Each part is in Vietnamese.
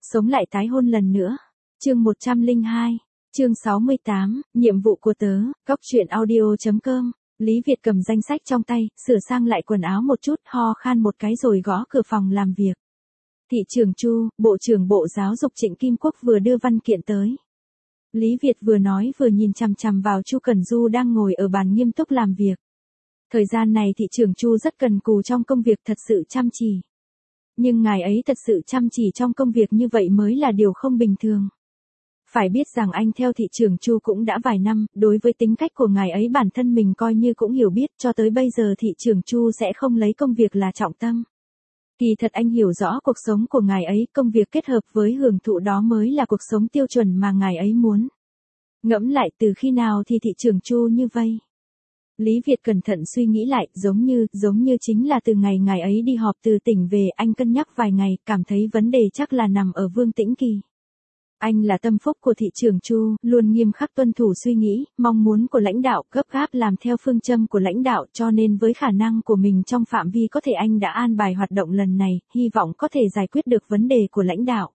Sống lại tái hôn lần nữa. Chương 102. Chương 68, nhiệm vụ của tớ, góc truyện audio.com. Lý Việt cầm danh sách trong tay, sửa sang lại quần áo một chút, ho khan một cái rồi gõ cửa phòng làm việc. Thị trưởng Chu, Bộ trưởng Bộ Giáo dục Trịnh Kim Quốc vừa đưa văn kiện tới. Lý Việt vừa nói vừa nhìn chằm chằm vào Chu Cẩn Du đang ngồi ở bàn nghiêm túc làm việc. Thời gian này thị trưởng Chu rất cần cù trong công việc, thật sự chăm chỉ. Nhưng ngài ấy thật sự chăm chỉ trong công việc như vậy mới là điều không bình thường. Phải biết rằng anh theo thị trưởng Chu cũng đã vài năm, đối với tính cách của ngài ấy bản thân mình coi như cũng hiểu biết, cho tới bây giờ thị trưởng Chu sẽ không lấy công việc là trọng tâm. Kỳ thật anh hiểu rõ cuộc sống của ngài ấy, công việc kết hợp với hưởng thụ đó mới là cuộc sống tiêu chuẩn mà ngài ấy muốn. Ngẫm lại từ khi nào thì thị trưởng Chu như vậy? Lý Việt cẩn thận suy nghĩ lại, giống như chính là từ ngày ngài ấy đi họp từ tỉnh về, anh cân nhắc vài ngày, cảm thấy vấn đề chắc là nằm ở Vương Tĩnh Kỳ. Anh là tâm phúc của thị trưởng Chu, luôn nghiêm khắc tuân thủ suy nghĩ, mong muốn của lãnh đạo, gấp gáp làm theo phương châm của lãnh đạo, cho nên với khả năng của mình trong phạm vi có thể anh đã an bài hoạt động lần này, hy vọng có thể giải quyết được vấn đề của lãnh đạo.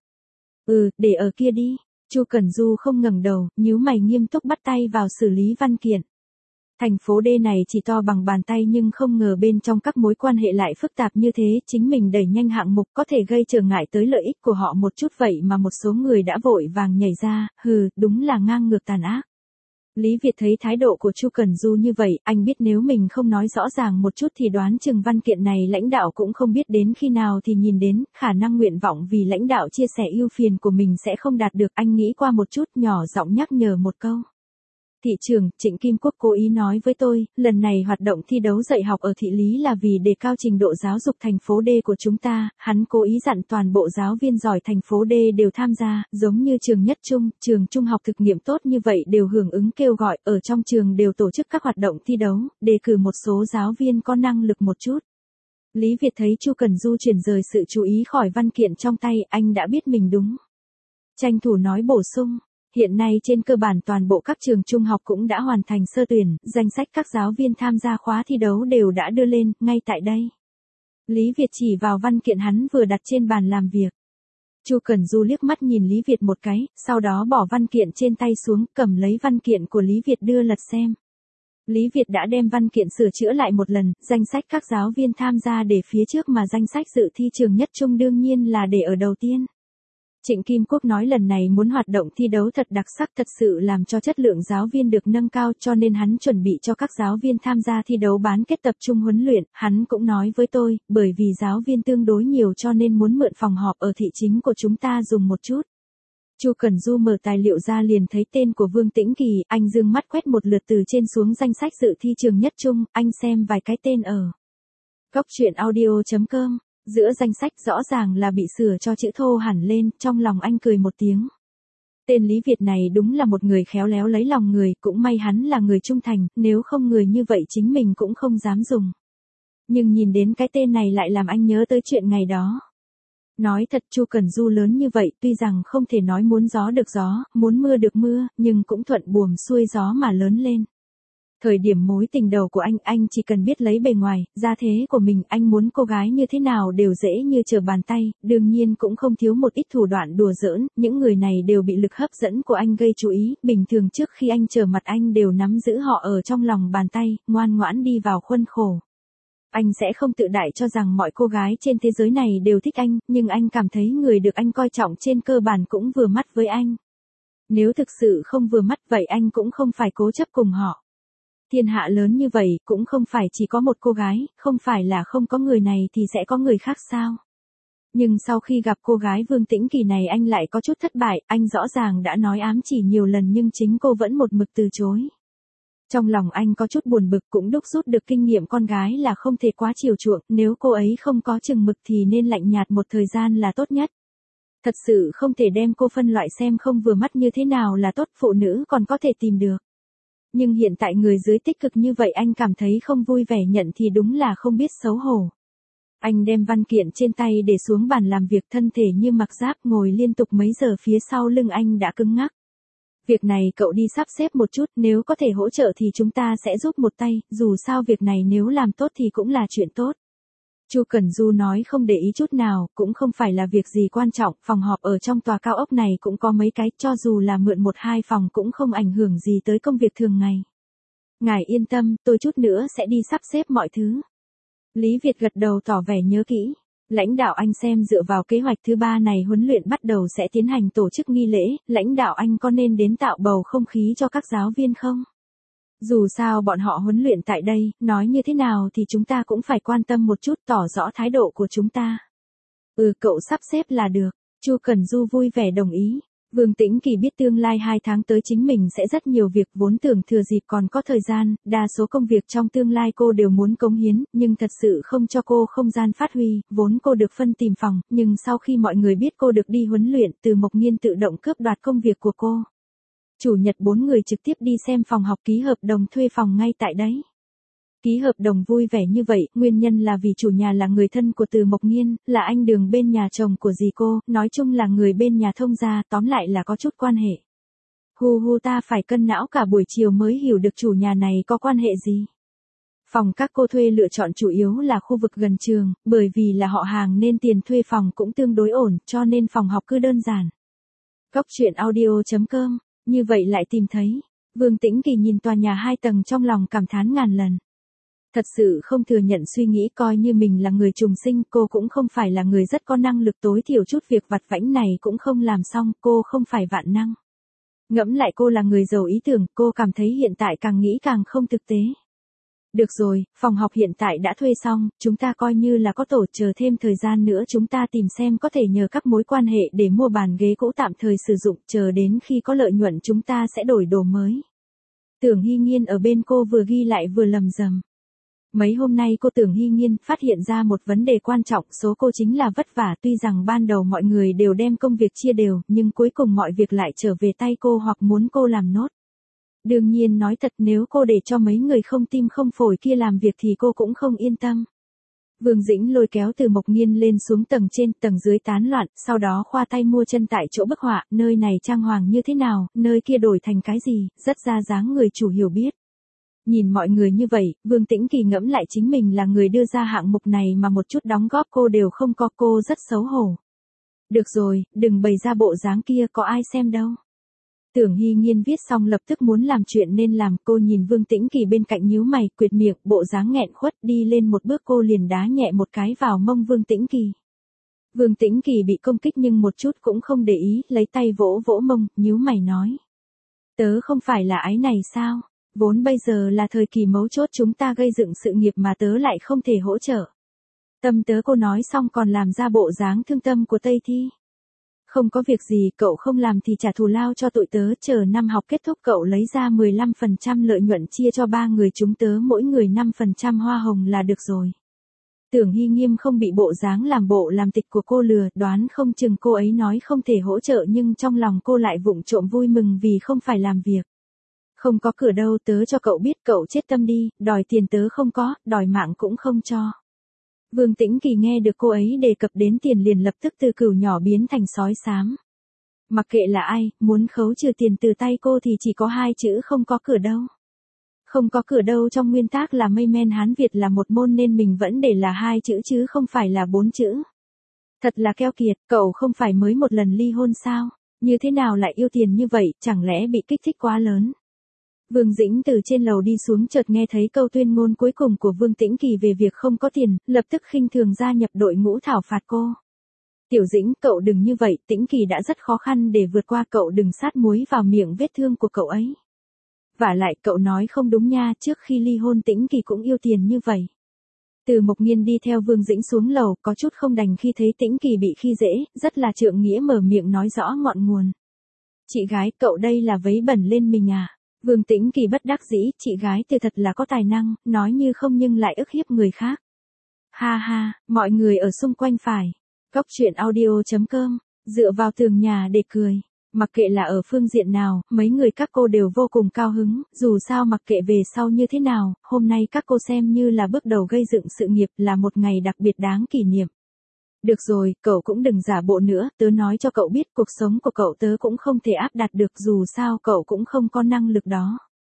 Để ở kia đi. Chu Cẩn Du không ngẩng đầu, nhíu mày nghiêm túc bắt tay vào xử lý văn kiện. Thành phố D này chỉ to bằng bàn tay nhưng không ngờ bên trong các mối quan hệ lại phức tạp như thế, chính mình đẩy nhanh hạng mục có thể gây trở ngại tới lợi ích của họ một chút vậy mà một số người đã vội vàng nhảy ra, đúng là ngang ngược tàn ác. Lý Việt thấy thái độ của Chu Cẩn Du như vậy, anh biết nếu mình không nói rõ ràng một chút thì đoán chừng văn kiện này lãnh đạo cũng không biết đến khi nào thì nhìn đến, khả năng nguyện vọng vì lãnh đạo chia sẻ ưu phiền của mình sẽ không đạt được, anh nghĩ qua một chút nhỏ giọng nhắc nhở một câu. Thị trưởng, Trịnh Kim Quốc cố ý nói với tôi, lần này hoạt động thi đấu dạy học ở thị lý là vì đề cao trình độ giáo dục thành phố D của chúng ta, hắn cố ý dặn toàn bộ giáo viên giỏi thành phố D đều tham gia, giống như trường Nhất Trung, trường trung học thực nghiệm tốt như vậy đều hưởng ứng kêu gọi, ở trong trường đều tổ chức các hoạt động thi đấu, đề cử một số giáo viên có năng lực một chút. Lý Việt thấy Chu Cẩn Du chuyển rời sự chú ý khỏi văn kiện trong tay, anh đã biết mình đúng. Tranh thủ nói bổ sung. Hiện nay trên cơ bản toàn bộ các trường trung học cũng đã hoàn thành sơ tuyển, danh sách các giáo viên tham gia khóa thi đấu đều đã đưa lên, ngay tại đây. Lý Việt chỉ vào văn kiện hắn vừa đặt trên bàn làm việc. Chu Cẩn Du liếc mắt nhìn Lý Việt một cái, sau đó bỏ văn kiện trên tay xuống, cầm lấy văn kiện của Lý Việt đưa lật xem. Lý Việt đã đem văn kiện sửa chữa lại một lần, danh sách các giáo viên tham gia để phía trước mà danh sách dự thi trường Nhất Trung đương nhiên là để ở đầu tiên. Trịnh Kim Quốc nói lần này muốn hoạt động thi đấu thật đặc sắc, thật sự làm cho chất lượng giáo viên được nâng cao, cho nên hắn chuẩn bị cho các giáo viên tham gia thi đấu bán kết tập trung huấn luyện. Hắn cũng nói với tôi, bởi vì giáo viên tương đối nhiều cho nên muốn mượn phòng họp ở thị chính của chúng ta dùng một chút. Chu Cẩn Du mở tài liệu ra liền thấy tên của Vương Tĩnh Kỳ, anh dương mắt quét một lượt từ trên xuống danh sách dự thi trường Nhất Trung, anh xem vài cái tên ở góc truyện audio.com. Giữa danh sách rõ ràng là bị sửa cho chữ thô hẳn lên, trong lòng anh cười một tiếng. Tên Lý Việt này đúng là một người khéo léo lấy lòng người, cũng may hắn là người trung thành, nếu không người như vậy chính mình cũng không dám dùng. Nhưng nhìn đến cái tên này lại làm anh nhớ tới chuyện ngày đó. Nói thật Chu Cẩn Du lớn như vậy, tuy rằng không thể nói muốn gió được gió, muốn mưa được mưa, nhưng cũng thuận buồm xuôi gió mà lớn lên. Thời điểm mối tình đầu của anh chỉ cần biết lấy bề ngoài, gia thế của mình, anh muốn cô gái như thế nào đều dễ như trở bàn tay, đương nhiên cũng không thiếu một ít thủ đoạn đùa giỡn, những người này đều bị lực hấp dẫn của anh gây chú ý, bình thường trước khi anh trở mặt anh đều nắm giữ họ ở trong lòng bàn tay, ngoan ngoãn đi vào khuôn khổ. Anh sẽ không tự đại cho rằng mọi cô gái trên thế giới này đều thích anh, nhưng anh cảm thấy người được anh coi trọng trên cơ bản cũng vừa mắt với anh. Nếu thực sự không vừa mắt vậy anh cũng không phải cố chấp cùng họ. Thiên hạ lớn như vậy, cũng không phải chỉ có một cô gái, không phải là không có người này thì sẽ có người khác sao. Nhưng sau khi gặp cô gái Vương Tĩnh Kỳ này anh lại có chút thất bại, anh rõ ràng đã nói ám chỉ nhiều lần nhưng chính cô vẫn một mực từ chối. Trong lòng anh có chút buồn bực, cũng đúc rút được kinh nghiệm con gái là không thể quá chiều chuộng, nếu cô ấy không có chừng mực thì nên lạnh nhạt một thời gian là tốt nhất. Thật sự không thể đem cô phân loại xem không vừa mắt như thế nào là tốt, phụ nữ còn có thể tìm được. Nhưng hiện tại người dưới tích cực như vậy anh cảm thấy không vui vẻ nhận thì đúng là không biết xấu hổ. Anh đem văn kiện trên tay để xuống bàn làm việc, thân thể như mặc giáp ngồi liên tục mấy giờ, phía sau lưng anh đã cứng ngắc. Việc này cậu đi sắp xếp một chút, nếu có thể hỗ trợ thì chúng ta sẽ giúp một tay, dù sao việc này nếu làm tốt thì cũng là chuyện tốt. Chu Cẩn Du nói không để ý chút nào, cũng không phải là việc gì quan trọng, phòng họp ở trong tòa cao ốc này cũng có mấy cái, cho dù là mượn 1-2 phòng cũng không ảnh hưởng gì tới công việc thường ngày. Ngài yên tâm, tôi chút nữa sẽ đi sắp xếp mọi thứ. Lý Việt gật đầu tỏ vẻ nhớ kỹ. Lãnh đạo anh xem dựa vào kế hoạch thứ 3 này huấn luyện bắt đầu sẽ tiến hành tổ chức nghi lễ, lãnh đạo anh có nên đến tạo bầu không khí cho các giáo viên không? Dù sao bọn họ huấn luyện tại đây, nói như thế nào thì chúng ta cũng phải quan tâm một chút, tỏ rõ thái độ của chúng ta. Cậu sắp xếp là được. Chu Cẩn Du vui vẻ đồng ý. Vương Tĩnh Kỳ biết tương lai 2 tháng tới chính mình sẽ rất nhiều việc, vốn tưởng thừa dịp còn có thời gian, đa số công việc trong tương lai cô đều muốn cống hiến, nhưng thật sự không cho cô không gian phát huy, vốn cô được phân tìm phòng, nhưng sau khi mọi người biết cô được đi huấn luyện, Từ Mộc Nghiên tự động cướp đoạt công việc của cô. Chủ nhật 4 người trực tiếp đi xem phòng học, ký hợp đồng thuê phòng ngay tại đấy. Ký hợp đồng vui vẻ như vậy, nguyên nhân là vì chủ nhà là người thân của Từ Mộc Nghiên, là anh Đường bên nhà chồng của dì cô, nói chung là người bên nhà thông gia, tóm lại là có chút quan hệ. Ta phải cân não cả buổi chiều mới hiểu được chủ nhà này có quan hệ gì. Phòng các cô thuê lựa chọn chủ yếu là khu vực gần trường, bởi vì là họ hàng nên tiền thuê phòng cũng tương đối ổn, cho nên phòng học cứ đơn giản. Góc truyện audio.com, như vậy lại tìm thấy. Vương Tĩnh Kỳ nhìn tòa nhà 2 tầng trong lòng cảm thán ngàn lần. Thật sự không thừa nhận suy nghĩ, coi như mình là người trùng sinh, cô cũng không phải là người rất có năng lực, tối thiểu chút việc vặt vãnh này cũng không làm xong, cô không phải vạn năng. Ngẫm lại cô là người giàu ý tưởng, cô cảm thấy hiện tại càng nghĩ càng không thực tế. Được rồi, phòng học hiện tại đã thuê xong, chúng ta coi như là có tổ, chờ thêm thời gian nữa chúng ta tìm xem có thể nhờ các mối quan hệ để mua bàn ghế cũ tạm thời sử dụng, chờ đến khi có lợi nhuận chúng ta sẽ đổi đồ mới. Tưởng Hy Nghiên ở bên cô vừa ghi lại vừa lầm rầm. Mấy hôm nay cô Tưởng Hy Nghiên phát hiện ra một vấn đề quan trọng, số cô chính là vất vả, tuy rằng ban đầu mọi người đều đem công việc chia đều, nhưng cuối cùng mọi việc lại trở về tay cô hoặc muốn cô làm nốt. Đương nhiên nói thật, nếu cô để cho mấy người không tim không phổi kia làm việc thì cô cũng không yên tâm. Vương Dĩnh lôi kéo Từ Mộc Nghiên lên xuống tầng trên, tầng dưới tán loạn, sau đó khoa tay mua chân tại chỗ bức họa, nơi này trang hoàng như thế nào, nơi kia đổi thành cái gì, rất ra dáng người chủ hiểu biết. Nhìn mọi người như vậy, Vương Tĩnh Kỳ ngẫm lại chính mình là người đưa ra hạng mục này mà một chút đóng góp cô đều không có, cô rất xấu hổ. Được rồi, đừng bày ra bộ dáng kia, có ai xem đâu. Tưởng Hy Nghiên viết xong lập tức muốn làm chuyện nên làm, cô nhìn Vương Tĩnh Kỳ bên cạnh nhíu mày, quệt miệng, bộ dáng nghẹn khuất, đi lên một bước cô liền đá nhẹ một cái vào mông Vương Tĩnh Kỳ. Vương Tĩnh Kỳ bị công kích nhưng một chút cũng không để ý, lấy tay vỗ vỗ mông, nhíu mày nói. Tớ không phải là ái này sao? Vốn bây giờ là thời kỳ mấu chốt chúng ta gây dựng sự nghiệp mà tớ lại không thể hỗ trợ. Tâm tớ, cô nói xong còn làm ra bộ dáng thương tâm của Tây Thi. Không có việc gì, cậu không làm thì trả thù lao cho tụi tớ, chờ năm học kết thúc cậu lấy ra 15% lợi nhuận chia cho 3 người chúng tớ mỗi người 5% hoa hồng là được rồi. Tưởng Hy Nghiêm không bị bộ dáng làm bộ làm tịch của cô lừa, đoán không chừng cô ấy nói không thể hỗ trợ nhưng trong lòng cô lại vụng trộm vui mừng vì không phải làm việc. Không có cửa đâu, tớ cho cậu biết, cậu chết tâm đi, đòi tiền tớ không có, đòi mạng cũng không cho. Vương Tĩnh Kỳ nghe được cô ấy đề cập đến tiền liền lập tức từ cừu nhỏ biến thành sói xám. Mặc kệ là ai, muốn khấu trừ tiền từ tay cô thì chỉ có 2 chữ, không có cửa đâu. Không có cửa đâu trong nguyên tắc là mây men Hán Việt là một môn nên mình vẫn để là 2 chữ chứ không phải là 4 chữ. Thật là keo kiệt, cậu không phải mới một lần ly hôn sao? Như thế nào lại yêu tiền như vậy, chẳng lẽ bị kích thích quá lớn? Vương Dĩnh từ trên lầu đi xuống chợt nghe thấy câu tuyên ngôn cuối cùng của Vương Tĩnh Kỳ về việc không có tiền, lập tức khinh thường gia nhập đội ngũ thảo phạt cô. Tiểu Dĩnh, cậu đừng như vậy, Tĩnh Kỳ đã rất khó khăn để vượt qua, cậu đừng sát muối vào miệng vết thương của cậu ấy. Vả lại cậu nói không đúng nha, trước khi ly hôn Tĩnh Kỳ cũng yêu tiền như vậy. Từ Mộc Nghiên đi theo Vương Dĩnh xuống lầu, có chút không đành khi thấy Tĩnh Kỳ bị khi dễ, rất là trượng nghĩa mở miệng nói rõ ngọn nguồn. Chị gái, cậu đây là vấy bẩn lên mình à? Vương Tĩnh Kỳ bất đắc dĩ, chị gái từ thật là có tài năng, nói như không nhưng lại ức hiếp người khác. Ha ha, mọi người ở xung quanh phải. Góc truyện audio.com, dựa vào tường nhà để cười. Mặc kệ là ở phương diện nào, mấy người các cô đều vô cùng cao hứng, dù sao mặc kệ về sau như thế nào, hôm nay các cô xem như là bước đầu gây dựng sự nghiệp, là một ngày đặc biệt đáng kỷ niệm. Được rồi, cậu cũng đừng giả bộ nữa, tớ nói cho cậu biết cuộc sống của cậu tớ cũng không thể áp đặt được, dù sao cậu cũng không có năng lực đó.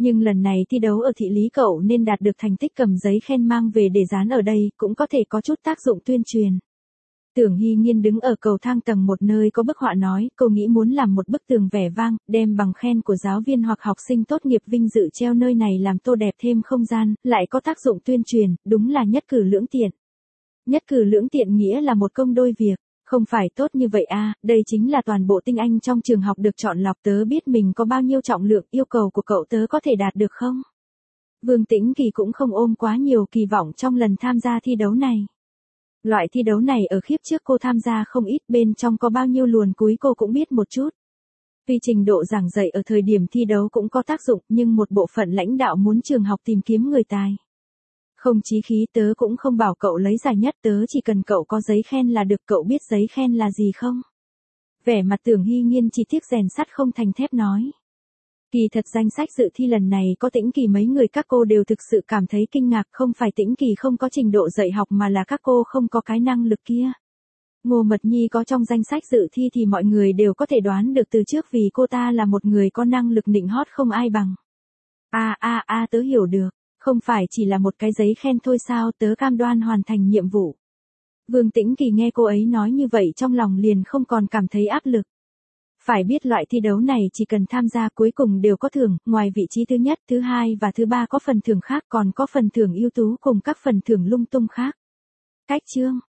Nhưng lần này thi đấu ở thị lý cậu nên đạt được thành tích cầm giấy khen mang về để dán ở đây, cũng có thể có chút tác dụng tuyên truyền. Tưởng Hy Nhiên đứng ở cầu thang tầng 1 nơi có bức họa nói, cô nghĩ muốn làm một bức tường vẻ vang, đem bằng khen của giáo viên hoặc học sinh tốt nghiệp vinh dự treo nơi này làm tô đẹp thêm không gian, lại có tác dụng tuyên truyền, đúng là nhất cử lưỡng tiện. Nhất cử lưỡng tiện nghĩa là một công đôi việc, không phải tốt như vậy à, đây chính là toàn bộ tinh anh trong trường học được chọn lọc, tớ biết mình có bao nhiêu trọng lượng, yêu cầu của cậu tớ có thể đạt được không? Vương Tĩnh Kỳ cũng không ôm quá nhiều kỳ vọng trong lần tham gia thi đấu này. Loại thi đấu này ở khiếp trước cô tham gia không ít, bên trong có bao nhiêu luồn cúi cô cũng biết một chút. Vì trình độ giảng dạy ở thời điểm thi đấu cũng có tác dụng, nhưng một bộ phận lãnh đạo muốn trường học tìm kiếm người tài. Không chí khí, tớ cũng không bảo cậu lấy giải nhất, tớ chỉ cần cậu có giấy khen là được, cậu biết giấy khen là gì không? Vẻ mặt Tưởng Hy Nhiên chỉ tiếc rèn sắt không thành thép nói. Kỳ thật danh sách dự thi lần này có Tĩnh Kỳ mấy người các cô đều thực sự cảm thấy kinh ngạc, không phải Tĩnh Kỳ không có trình độ dạy học mà là các cô không có cái năng lực kia. Ngô Mật Nhi có trong danh sách dự thi thì mọi người đều có thể đoán được từ trước, vì cô ta là một người có năng lực nịnh hót không ai bằng. Tớ hiểu được, không phải chỉ là một cái giấy khen thôi sao, tớ cam đoan hoàn thành nhiệm vụ. Vương Tĩnh Kỳ nghe cô ấy nói như vậy trong lòng liền không còn cảm thấy áp lực. Phải biết loại thi đấu này chỉ cần tham gia cuối cùng đều có thưởng, ngoài vị trí thứ nhất, thứ hai và thứ ba có phần thưởng khác, còn có phần thưởng ưu tú cùng các phần thưởng lung tung khác. Cách chương